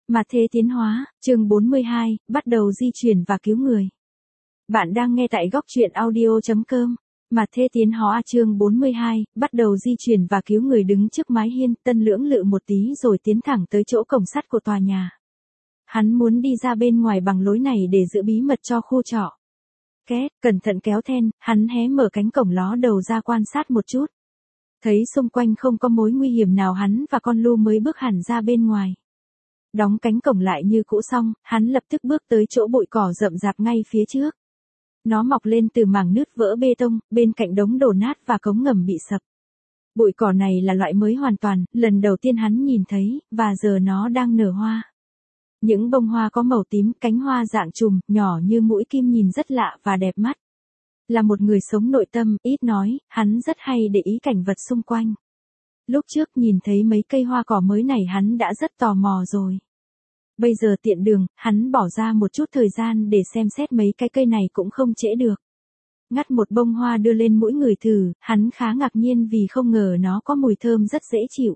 Mà thế tiến hóa, chương 42, bắt đầu di chuyển và cứu người. Bạn đang nghe tại góc truyện audio.com. Mà thế tiến hóa chương 42, bắt đầu di chuyển và cứu người đứng trước mái hiên, Tân lưỡng lự một tí rồi tiến thẳng tới chỗ cổng sắt của tòa nhà. Hắn muốn đi ra bên ngoài bằng lối này để giữ bí mật cho khu trọ. Két, cẩn thận kéo then, hắn hé mở cánh cổng ló đầu ra quan sát một chút. Thấy xung quanh không có mối nguy hiểm nào hắn và con Lu mới bước hẳn ra bên ngoài. Đóng cánh cổng lại như cũ xong, hắn lập tức bước tới chỗ bụi cỏ rậm rạp ngay phía trước. Nó mọc lên từ mảng nứt vỡ bê tông, bên cạnh đống đổ nát và cống ngầm bị sập. Bụi cỏ này là loại mới hoàn toàn, lần đầu tiên hắn nhìn thấy, và giờ nó đang nở hoa. Những bông hoa có màu tím, cánh hoa dạng chùm, nhỏ như mũi kim nhìn rất lạ và đẹp mắt. Là một người sống nội tâm, ít nói, hắn rất hay để ý cảnh vật xung quanh. Lúc trước nhìn thấy mấy cây hoa cỏ mới này hắn đã rất tò mò rồi. Bây giờ tiện đường, hắn bỏ ra một chút thời gian để xem xét mấy cái cây này cũng không trễ được. Ngắt một bông hoa đưa lên mũi người thử, hắn khá ngạc nhiên vì không ngờ nó có mùi thơm rất dễ chịu.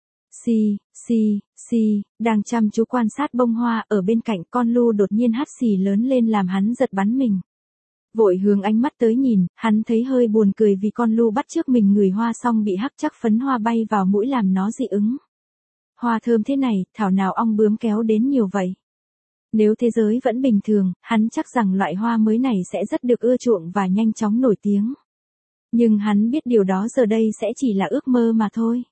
Đang chăm chú quan sát bông hoa ở bên cạnh, con Lu đột nhiên hắt xì lớn lên làm hắn giật bắn mình. Vội hướng ánh mắt tới nhìn, hắn thấy hơi buồn cười vì con Lu bắt chước mình ngửi hoa xong bị hắc chắc phấn hoa bay vào mũi làm nó dị ứng. Hoa thơm thế này, thảo nào ong bướm kéo đến nhiều vậy. Nếu thế giới vẫn bình thường, hắn chắc rằng loại hoa mới này sẽ rất được ưa chuộng và nhanh chóng nổi tiếng. Nhưng hắn biết điều đó giờ đây sẽ chỉ là ước mơ mà thôi.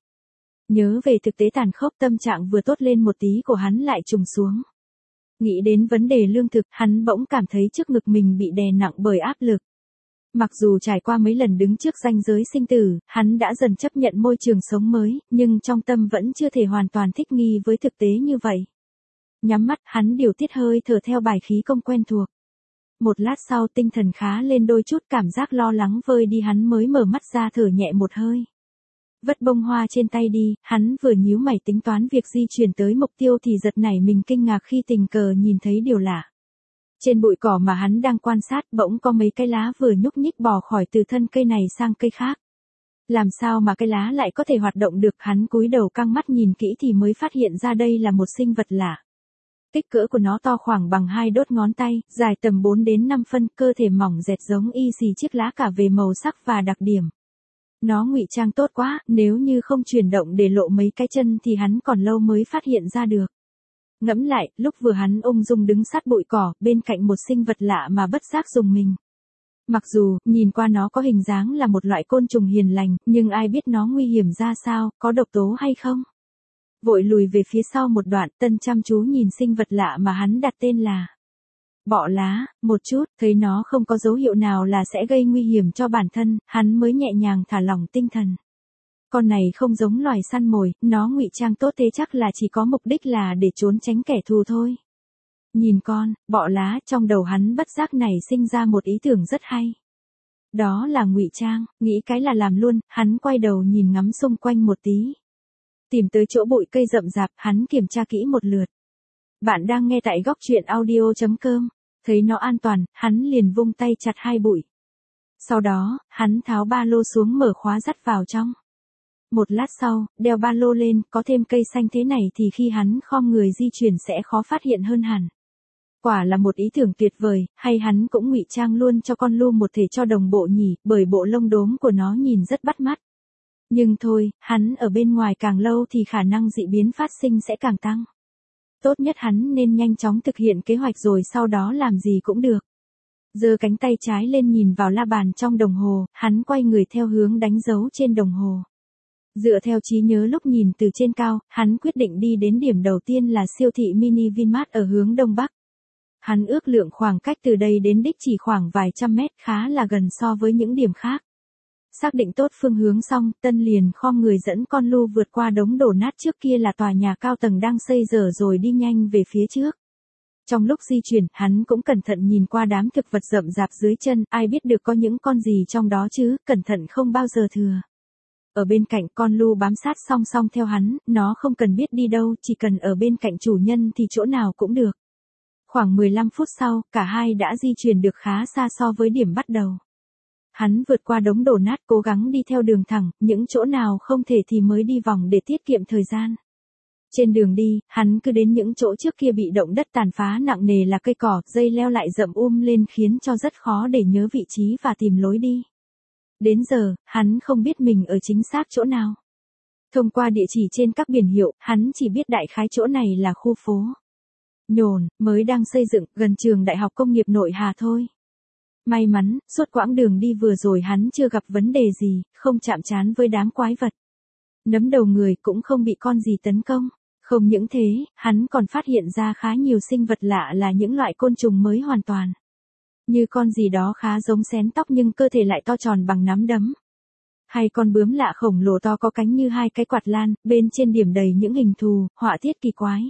Nhớ về thực tế tàn khốc, tâm trạng vừa tốt lên một tí của hắn lại trùng xuống. Nghĩ đến vấn đề lương thực, hắn bỗng cảm thấy trước ngực mình bị đè nặng bởi áp lực. Mặc dù trải qua mấy lần đứng trước ranh giới sinh tử, hắn đã dần chấp nhận môi trường sống mới, nhưng trong tâm vẫn chưa thể hoàn toàn thích nghi với thực tế như vậy. Nhắm mắt, hắn điều tiết hơi thở theo bài khí công quen thuộc. Một lát sau tinh thần khá lên đôi chút, cảm giác lo lắng vơi đi, hắn mới mở mắt ra thở nhẹ một hơi. Vất bông hoa trên tay đi, hắn vừa nhíu mày tính toán việc di chuyển tới mục tiêu thì giật nảy mình kinh ngạc khi tình cờ nhìn thấy điều lạ. Trên bụi cỏ mà hắn đang quan sát bỗng có mấy cái lá vừa nhúc nhích bò khỏi từ thân cây này sang cây khác. Làm sao mà cái lá lại có thể hoạt động được, hắn cúi đầu căng mắt nhìn kỹ thì mới phát hiện ra đây là một sinh vật lạ. Kích cỡ của nó to khoảng bằng 2 đốt ngón tay, dài tầm 4 đến 5 phân, cơ thể mỏng dẹt giống y xì chiếc lá cả về màu sắc và đặc điểm. Nó ngụy trang tốt quá, nếu như không chuyển động để lộ mấy cái chân thì hắn còn lâu mới phát hiện ra được. Ngẫm lại, lúc vừa hắn ung dung đứng sát bụi cỏ, bên cạnh một sinh vật lạ mà bất giác rùng mình. Mặc dù, nhìn qua nó có hình dáng là một loại côn trùng hiền lành, nhưng ai biết nó nguy hiểm ra sao, có độc tố hay không? Vội lùi về phía sau một đoạn, Tân chăm chú nhìn sinh vật lạ mà hắn đặt tên là bọ lá, một chút, thấy nó không có dấu hiệu nào là sẽ gây nguy hiểm cho bản thân, hắn mới nhẹ nhàng thả lỏng tinh thần. Con này không giống loài săn mồi, nó ngụy trang tốt thế chắc là chỉ có mục đích là để trốn tránh kẻ thù thôi. Nhìn con, bọ lá, trong đầu hắn bất giác nảy sinh ra một ý tưởng rất hay. Đó là ngụy trang, nghĩ cái là làm luôn, hắn quay đầu nhìn ngắm xung quanh một tí. Tìm tới chỗ bụi cây rậm rạp, hắn kiểm tra kỹ một lượt. Bạn đang nghe tại góc truyện audio.com, thấy nó an toàn, hắn liền vung tay chặt hai bụi. Sau đó, hắn tháo ba lô xuống mở khóa dắt vào trong. Một lát sau, đeo ba lô lên, có thêm cây xanh thế này thì khi hắn khom người di chuyển sẽ khó phát hiện hơn hẳn. Quả là một ý tưởng tuyệt vời, hay hắn cũng ngụy trang luôn cho con Lu một thể cho đồng bộ nhỉ, bởi bộ lông đốm của nó nhìn rất bắt mắt. Nhưng thôi, hắn ở bên ngoài càng lâu thì khả năng dị biến phát sinh sẽ càng tăng. Tốt nhất hắn nên nhanh chóng thực hiện kế hoạch rồi sau đó làm gì cũng được. Giơ cánh tay trái lên nhìn vào la bàn trong đồng hồ, hắn quay người theo hướng đánh dấu trên đồng hồ. Dựa theo trí nhớ lúc nhìn từ trên cao, hắn quyết định đi đến điểm đầu tiên là siêu thị mini Vinmart ở hướng đông bắc. Hắn ước lượng khoảng cách từ đây đến đích chỉ khoảng vài trăm mét, khá là gần so với những điểm khác. Xác định tốt phương hướng xong, Tân liền khom người dẫn con Lu vượt qua đống đổ nát trước kia là tòa nhà cao tầng đang xây dở rồi đi nhanh về phía trước. Trong lúc di chuyển, hắn cũng cẩn thận nhìn qua đám thực vật rậm rạp dưới chân, ai biết được có những con gì trong đó chứ, cẩn thận không bao giờ thừa. Ở bên cạnh, con Lu bám sát song song theo hắn, nó không cần biết đi đâu, chỉ cần ở bên cạnh chủ nhân thì chỗ nào cũng được. Khoảng 15 phút sau, cả hai đã di chuyển được khá xa so với điểm bắt đầu. Hắn vượt qua đống đổ nát, cố gắng đi theo đường thẳng, những chỗ nào không thể thì mới đi vòng để tiết kiệm thời gian. Trên đường đi, hắn cứ đến những chỗ trước kia bị động đất tàn phá nặng nề là cây cỏ, dây leo lại rậm lên khiến cho rất khó để nhớ vị trí và tìm lối đi. Đến giờ, hắn không biết mình ở chính xác chỗ nào. Thông qua địa chỉ trên các biển hiệu, hắn chỉ biết đại khái chỗ này là khu phố Nhồn, mới đang xây dựng, gần trường Đại học Công nghiệp Nội Hà thôi. May mắn, suốt quãng đường đi vừa rồi hắn chưa gặp vấn đề gì, không chạm trán với đám quái vật. Nấm đầu người cũng không bị con gì tấn công. Không những thế, hắn còn phát hiện ra khá nhiều sinh vật lạ là những loại côn trùng mới hoàn toàn. Như con gì đó khá giống xén tóc nhưng cơ thể lại to tròn bằng nắm đấm. Hay con bướm lạ khổng lồ to có cánh như hai cái quạt lan, bên trên điểm đầy những hình thù, họa tiết kỳ quái.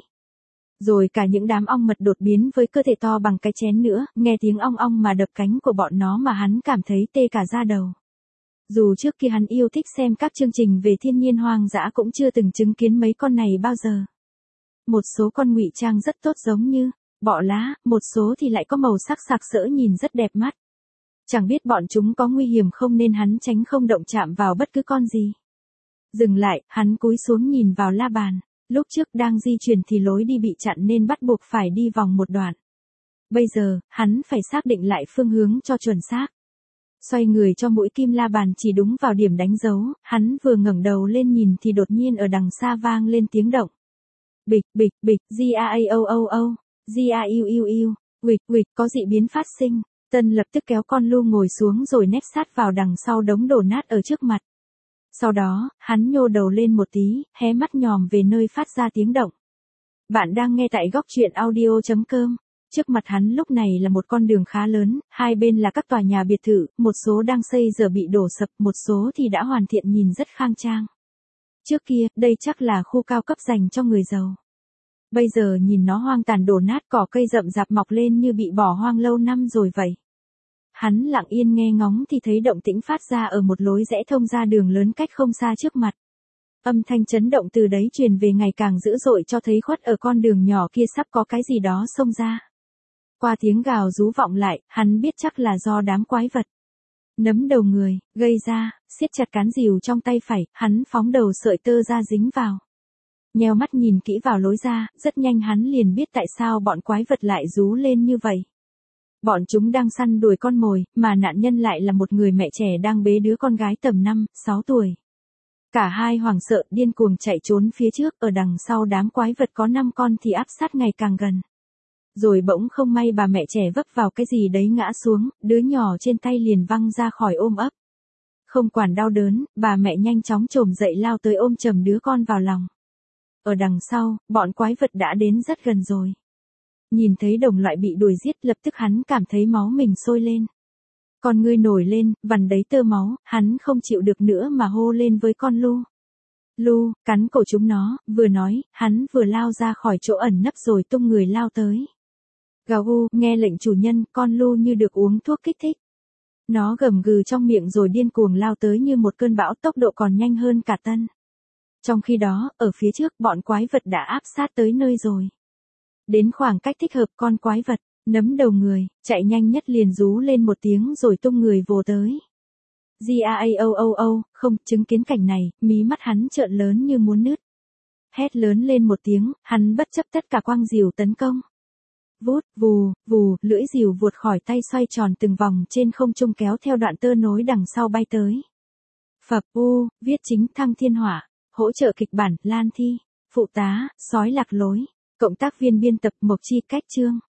Rồi cả những đám ong mật đột biến với cơ thể to bằng cái chén nữa, nghe tiếng ong ong mà đập cánh của bọn nó mà hắn cảm thấy tê cả da đầu. Dù trước kia hắn yêu thích xem các chương trình về thiên nhiên hoang dã cũng chưa từng chứng kiến mấy con này bao giờ. Một số con ngụy trang rất tốt giống như bọ lá, một số thì lại có màu sắc sặc sỡ nhìn rất đẹp mắt. Chẳng biết bọn chúng có nguy hiểm không nên hắn tránh không động chạm vào bất cứ con gì. Dừng lại, hắn cúi xuống nhìn vào la bàn. Lúc trước đang di chuyển thì lối đi bị chặn nên bắt buộc phải đi vòng một đoạn. Bây giờ, hắn phải xác định lại phương hướng cho chuẩn xác. Xoay người cho mũi kim la bàn chỉ đúng vào điểm đánh dấu, hắn vừa ngẩng đầu lên nhìn thì đột nhiên ở đằng xa vang lên tiếng động. Bịch, bịch, bịch, G-A-A-O-O-O, G-A-U-U-U, huỵch, huỵch, có dị biến phát sinh. Tân lập tức kéo con Lu ngồi xuống rồi nép sát vào đằng sau đống đổ nát ở trước mặt. Sau đó, hắn nhô đầu lên một tí, hé mắt nhòm về nơi phát ra tiếng động. Bạn đang nghe tại góc truyện audio.com. Trước mặt hắn lúc này là một con đường khá lớn, hai bên là các tòa nhà biệt thự, một số đang xây giờ bị đổ sập, một số thì đã hoàn thiện nhìn rất khang trang. Trước kia, đây chắc là khu cao cấp dành cho người giàu. Bây giờ nhìn nó hoang tàn đổ nát, cỏ cây rậm rạp mọc lên như bị bỏ hoang lâu năm rồi vậy. Hắn lặng yên nghe ngóng thì thấy động tĩnh phát ra ở một lối rẽ thông ra đường lớn cách không xa trước mặt. Âm thanh chấn động từ đấy truyền về ngày càng dữ dội cho thấy khuất ở con đường nhỏ kia sắp có cái gì đó xông ra. Qua tiếng gào rú vọng lại, hắn biết chắc là do đám quái vật. Nấm đầu người, gây ra, siết chặt cán rìu trong tay phải, hắn phóng đầu sợi tơ ra dính vào. Nheo mắt nhìn kỹ vào lối ra, rất nhanh hắn liền biết tại sao bọn quái vật lại rú lên như vậy. Bọn chúng đang săn đuổi con mồi, mà nạn nhân lại là một người mẹ trẻ đang bế đứa con gái tầm 5-6 tuổi. Cả hai hoảng sợ điên cuồng chạy trốn phía trước, ở đằng sau đám quái vật có 5 con thì áp sát ngày càng gần. Rồi bỗng không may bà mẹ trẻ vấp vào cái gì đấy ngã xuống, đứa nhỏ trên tay liền văng ra khỏi ôm ấp. Không quản đau đớn, bà mẹ nhanh chóng chồm dậy lao tới ôm chầm đứa con vào lòng. Ở đằng sau, bọn quái vật đã đến rất gần rồi. Nhìn thấy đồng loại bị đuổi giết lập tức hắn cảm thấy máu mình sôi lên. Con ngươi nổi lên, vằn đấy tơ máu, hắn không chịu được nữa mà hô lên với con Lu. Lu, cắn cổ chúng nó, vừa nói, hắn vừa lao ra khỏi chỗ ẩn nấp rồi tung người lao tới. Gào gu, nghe lệnh chủ nhân, con Lu như được uống thuốc kích thích. Nó gầm gừ trong miệng rồi điên cuồng lao tới như một cơn bão, tốc độ còn nhanh hơn cả Tân. Trong khi đó, ở phía trước bọn quái vật đã áp sát tới nơi rồi. Đến khoảng cách thích hợp con quái vật, nấm đầu người, chạy nhanh nhất liền rú lên một tiếng rồi tung người vồ tới. G-A-A-O-O-O, không, chứng kiến cảnh này, mí mắt hắn trợn lớn như muốn nứt. Hét lớn lên một tiếng, hắn bất chấp tất cả quang rìu tấn công. Vút, vù, vù, lưỡi rìu vụt khỏi tay xoay tròn từng vòng trên không trung kéo theo đoạn tơ nối đằng sau bay tới. Phập u, viết chính Thăng Thiên Hỏa, hỗ trợ kịch bản, Lan Thi, phụ tá, sói lạc lối, cộng tác viên biên tập Mộc Chi Cách Chương.